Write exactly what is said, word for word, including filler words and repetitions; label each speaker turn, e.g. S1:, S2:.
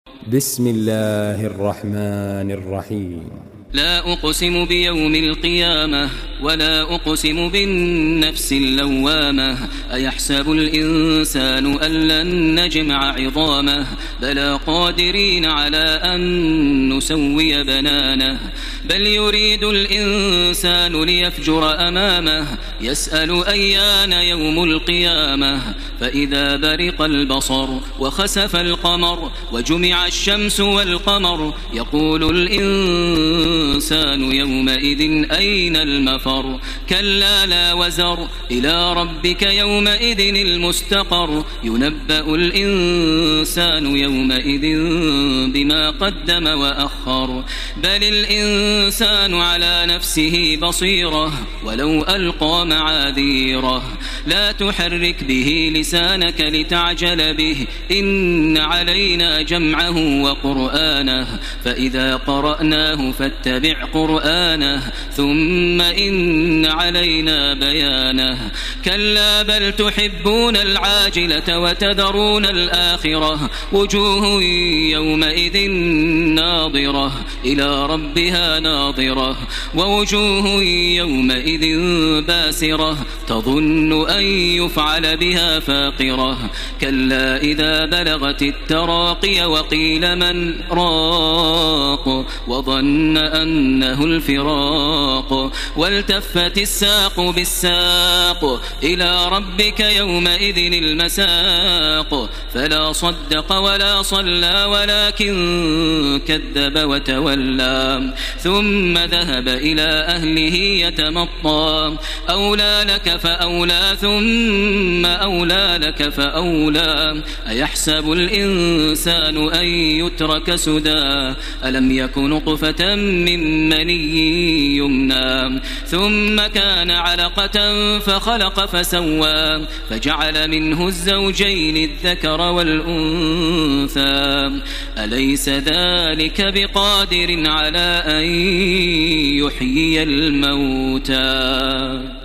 S1: بسم الله الرحمن الرحيم.
S2: لا أقسم بيوم القيامة ولا أقسم بالنفس اللوامة أيحسب الإنسان أن لن نجمع عظامه بلى قادرين على أن نسوي بنانه بل يريد الإنسان ليفجر أمامه يسأل أيان يوم القيامة فإذا برق البصر وخسف القمر وجمع الشمس والقمر يقول الإنسان الإنسان يومئذ أين المفر كلا لا وزر إلى ربك يومئذ المستقر ينبأ الإنسان يومئذ بما قدم وأخر بل الإنسان على نفسه بصيرة ولو ألقى معاذيره لا تحرك به لسانك لتعجل به إن علينا جمعه وقرآنه فإذا قرأناه فاتبع اتبع قرآنه ثم إن علينا بيانه كلا بل تحبون العاجلة وتذرون الآخرة وجوه يومئذ ناظرة إلى ربها ناظرة ووجوه يومئذ باسرة تظن أن يفعل بها فاقرة كلا إذا بلغت التراقي وقيل من راق وظن أنه الفراق والتفت الساق بالساق إلى ربك يومئذ المساق فلا صدق ولا صلى ولكن كذب وتولى ثم ذهب إلى أهله يتمطى أولى لك فأولى ثم أولى لك فأولى أيحسب الإنسان أن يترك سدى ألم يكن نطفة من مني يمنى ثم كان علقة فخلق فسوى فجعل منه الزوجين الذكر والأنثى أليس ذلك بقادر على أن يحيي الموتى